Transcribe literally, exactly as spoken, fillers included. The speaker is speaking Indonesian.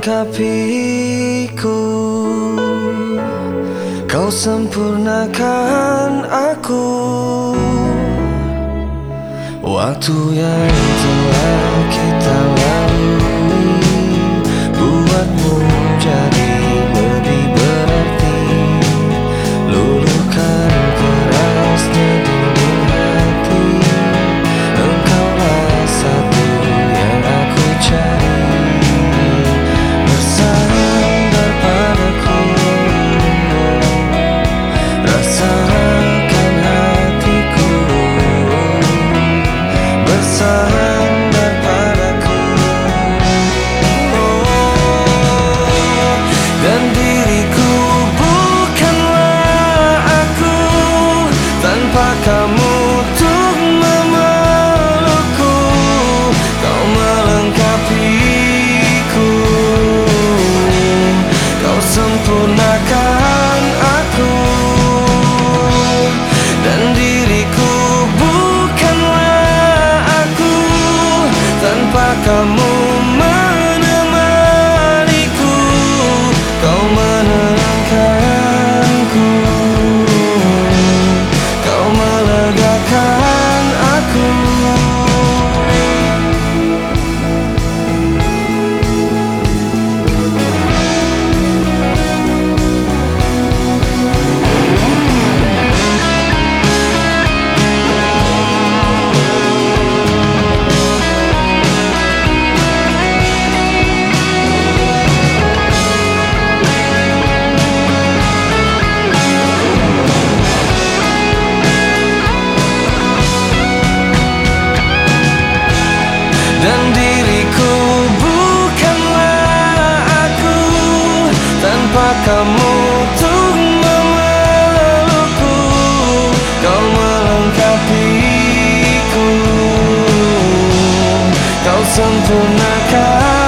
melengkapiku, kau sempurnakan aku. Waktu yang telah kita lalui buatmu jadi lebih berarti. Luluhkan kerasnya dulu hati, engkaulah satu yang aku cari. Bersandar padaku, rasakan hatiku. Bersandar padaku, oh, dan diriku bukanlah aku tanpa kamu untuk memelukku. Kau melengkapiku, kau sempurnakan aku, dan diriku bukanlah aku tanpa kamu menemaniku. Kau menenangkanku, kau melegakan aku. Dan diriku bukanlah aku tanpa kamu untuk memelukku. Kau melengkapiku, kau sempurnakan